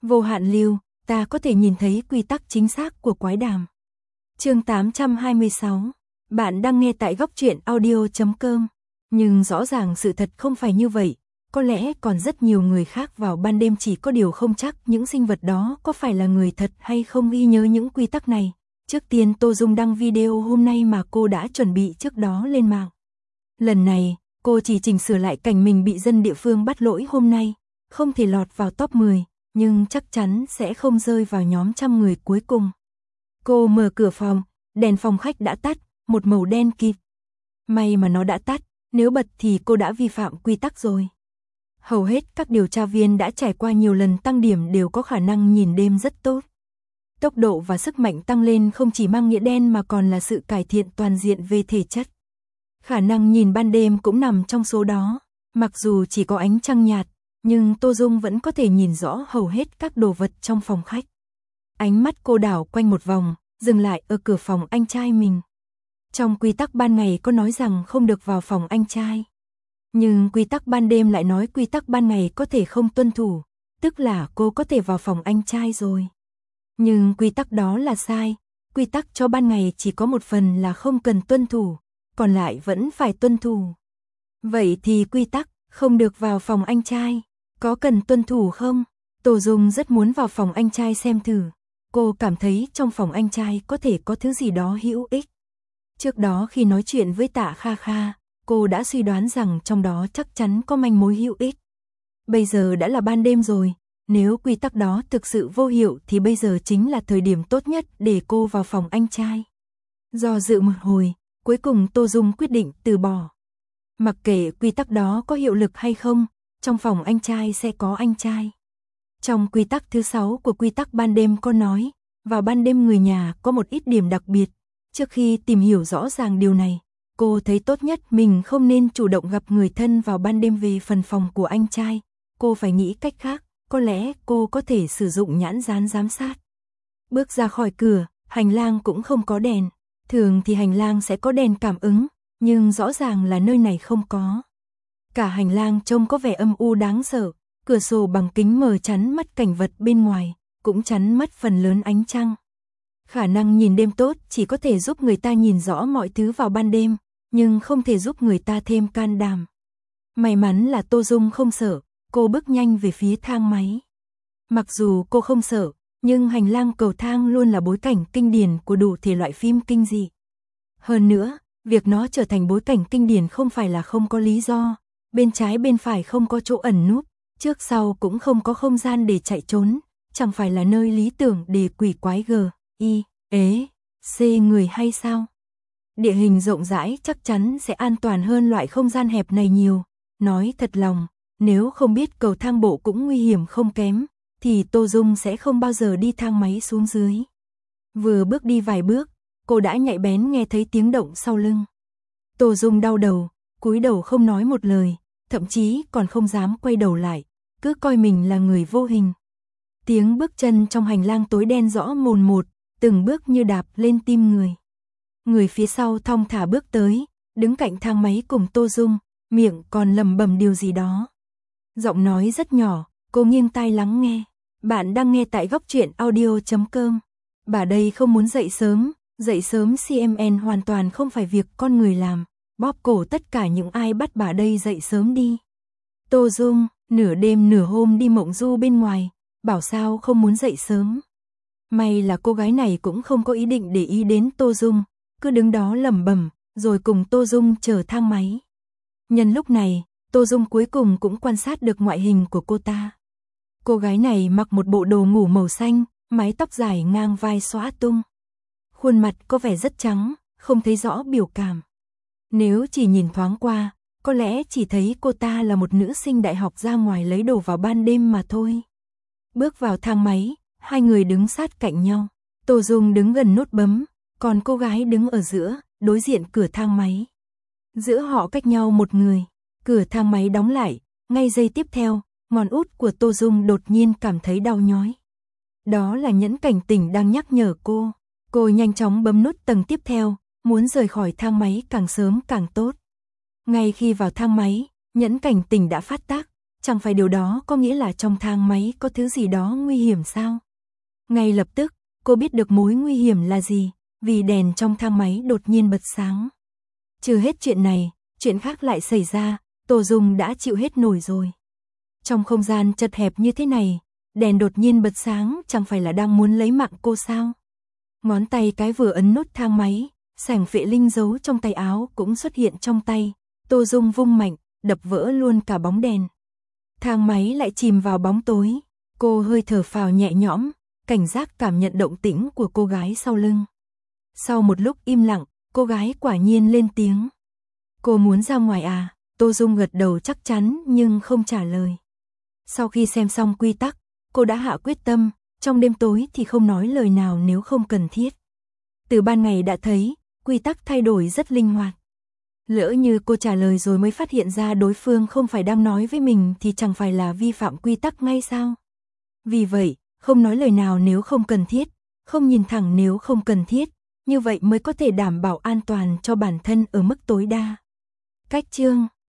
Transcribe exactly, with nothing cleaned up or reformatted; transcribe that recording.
Vô hạn lưu, ta có thể nhìn thấy quy tắc chính xác của quái đàm. Chương tám trăm hai mươi sáu. Bạn đang nghe tại góc truyện audio chấm com. Nhưng rõ ràng sự thật không phải như vậy. Có lẽ còn rất nhiều người khác vào ban đêm, chỉ có điều không chắc những sinh vật đó có phải là người thật hay không ghi nhớ những quy tắc này. Trước tiên Tô Dung đăng video hôm nay mà cô đã chuẩn bị trước đó lên mạng. Lần này, cô chỉ chỉnh sửa lại cảnh mình bị dân địa phương bắt lỗi hôm nay. Không thể lọt vào top mười, nhưng chắc chắn sẽ không rơi vào nhóm trăm người cuối cùng. Cô mở cửa phòng, đèn phòng khách đã tắt, một màu đen kịt. May mà nó đã tắt, nếu bật thì cô đã vi phạm quy tắc rồi. Hầu hết các điều tra viên đã trải qua nhiều lần tăng điểm đều có khả năng nhìn đêm rất tốt. Tốc độ và sức mạnh tăng lên không chỉ mang nghĩa đen mà còn là sự cải thiện toàn diện về thể chất. Khả năng nhìn ban đêm cũng nằm trong số đó. Mặc dù chỉ có ánh trăng nhạt, nhưng Tô Dung vẫn có thể nhìn rõ hầu hết các đồ vật trong phòng khách. Ánh mắt cô đảo quanh một vòng, dừng lại ở cửa phòng anh trai mình. Trong quy tắc ban ngày có nói rằng không được vào phòng anh trai. Nhưng quy tắc ban đêm lại nói quy tắc ban ngày có thể không tuân thủ, tức là cô có thể vào phòng anh trai rồi. Nhưng quy tắc đó là sai, quy tắc cho ban ngày chỉ có một phần là không cần tuân thủ, còn lại vẫn phải tuân thủ. Vậy thì quy tắc không được vào phòng anh trai, có cần tuân thủ không? Tô Dung rất muốn vào phòng anh trai xem thử. Cô cảm thấy trong phòng anh trai có thể có thứ gì đó hữu ích. Trước đó khi nói chuyện với Tạ Kha Kha, cô đã suy đoán rằng trong đó chắc chắn có manh mối hữu ích. Bây giờ đã là ban đêm rồi, nếu quy tắc đó thực sự vô hiệu thì bây giờ chính là thời điểm tốt nhất để cô vào phòng anh trai. Do dự một hồi, cuối cùng Tô Dung quyết định từ bỏ. Mặc kệ quy tắc đó có hiệu lực hay không, trong phòng anh trai sẽ có anh trai. Trong quy tắc thứ sáu của quy tắc ban đêm có nói, vào ban đêm người nhà có một ít điểm đặc biệt. Trước khi tìm hiểu rõ ràng điều này, cô thấy tốt nhất mình không nên chủ động gặp người thân vào ban đêm về phần phòng của anh trai. Cô phải nghĩ cách khác, có lẽ cô có thể sử dụng nhãn dán giám sát. Bước ra khỏi cửa, hành lang cũng không có đèn. Thường thì hành lang sẽ có đèn cảm ứng, nhưng rõ ràng là nơi này không có. Cả hành lang trông có vẻ âm u đáng sợ, cửa sổ bằng kính mờ chắn mất cảnh vật bên ngoài, cũng chắn mất phần lớn ánh trăng. Khả năng nhìn đêm tốt chỉ có thể giúp người ta nhìn rõ mọi thứ vào ban đêm, nhưng không thể giúp người ta thêm can đảm. May mắn là Tô Dung không sợ, cô bước nhanh về phía thang máy. Mặc dù cô không sợ, nhưng hành lang cầu thang luôn là bối cảnh kinh điển của đủ thể loại phim kinh dị. Hơn nữa, việc nó trở thành bối cảnh kinh điển không phải là không có lý do. Bên trái bên phải không có chỗ ẩn núp, trước sau cũng không có không gian để chạy trốn, chẳng phải là nơi lý tưởng để quỷ quái g, i, ế, c người hay sao? Địa hình rộng rãi chắc chắn sẽ an toàn hơn loại không gian hẹp này nhiều. Nói thật lòng, nếu không biết cầu thang bộ cũng nguy hiểm không kém, thì Tô Dung sẽ không bao giờ đi thang máy xuống dưới. Vừa bước đi vài bước, cô đã nhạy bén nghe thấy tiếng động sau lưng. Tô Dung đau đầu, cúi đầu không nói một lời, thậm chí còn không dám quay đầu lại, cứ coi mình là người vô hình. Tiếng bước chân trong hành lang tối đen rõ mồn một, từng bước như đạp lên tim người. Người phía sau thong thả bước tới, đứng cạnh thang máy cùng Tô Dung, miệng còn lẩm bẩm điều gì đó. Giọng nói rất nhỏ, cô nghiêng tai lắng nghe. Bạn đang nghe tại góc truyện audio chấm com. Bà đây không muốn dậy sớm, dậy sớm xê em en hoàn toàn không phải việc con người làm. Bóp cổ tất cả những ai bắt bà đây dậy sớm đi. Tô Dung, nửa đêm nửa hôm đi mộng du bên ngoài, bảo sao không muốn dậy sớm. May là cô gái này cũng không có ý định để ý đến Tô Dung, cứ đứng đó lẩm bẩm, rồi cùng Tô Dung chờ thang máy. Nhân lúc này, Tô Dung cuối cùng cũng quan sát được ngoại hình của cô ta. Cô gái này mặc một bộ đồ ngủ màu xanh, mái tóc dài ngang vai xõa tung. Khuôn mặt có vẻ rất trắng, không thấy rõ biểu cảm. Nếu chỉ nhìn thoáng qua, có lẽ chỉ thấy cô ta là một nữ sinh đại học ra ngoài lấy đồ vào ban đêm mà thôi. Bước vào thang máy, hai người đứng sát cạnh nhau. Tô Dung đứng gần nút bấm, còn cô gái đứng ở giữa, đối diện cửa thang máy. Giữa họ cách nhau một người, cửa thang máy đóng lại, ngay giây tiếp theo, ngón út của Tô Dung đột nhiên cảm thấy đau nhói. Đó là nhẫn cảnh tỉnh đang nhắc nhở cô. Cô nhanh chóng bấm nút tầng tiếp theo, muốn rời khỏi thang máy càng sớm càng tốt. Ngay khi vào thang máy, nhẫn cảnh tỉnh đã phát tác, chẳng phải điều đó có nghĩa là trong thang máy có thứ gì đó nguy hiểm sao? Ngay lập tức, cô biết được mối nguy hiểm là gì, vì đèn trong thang máy đột nhiên bật sáng. Trừ hết chuyện này, chuyện khác lại xảy ra, Tô Dung đã chịu hết nổi rồi. Trong không gian chật hẹp như thế này, đèn đột nhiên bật sáng chẳng phải là đang muốn lấy mạng cô sao? Ngón tay cái vừa ấn nút thang máy, sảnh vệ linh giấu trong tay áo cũng xuất hiện trong tay, Tô Dung vung mạnh, đập vỡ luôn cả bóng đèn. Thang máy lại chìm vào bóng tối, cô hơi thở phào nhẹ nhõm, cảnh giác cảm nhận động tĩnh của cô gái sau lưng. Sau một lúc im lặng, cô gái quả nhiên lên tiếng. Cô muốn ra ngoài à? Tô Dung gật đầu chắc chắn nhưng không trả lời. Sau khi xem xong quy tắc, cô đã hạ quyết tâm, trong đêm tối thì không nói lời nào nếu không cần thiết. Từ ban ngày đã thấy, quy tắc thay đổi rất linh hoạt. Lỡ như cô trả lời rồi mới phát hiện ra đối phương không phải đang nói với mình thì chẳng phải là vi phạm quy tắc ngay sao? Vì vậy, không nói lời nào nếu không cần thiết, không nhìn thẳng nếu không cần thiết, như vậy mới có thể đảm bảo an toàn cho bản thân ở mức tối đa. Cách chương